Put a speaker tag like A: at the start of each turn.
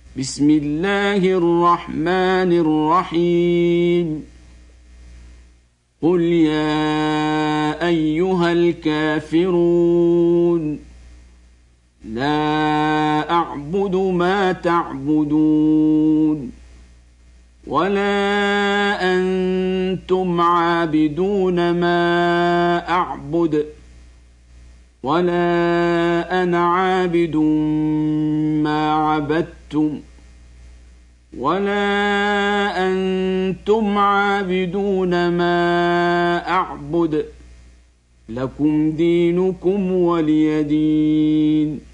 A: بسم الله الرحمن الرحيم قل يا أيها الكافرون لا أعبد ما تعبدون ولا أنتم عابدون ما أعبد ولا أنا عابد ما عبدتم ولا أنتم عابدون ما أعبد لكم دينكم ولي دين.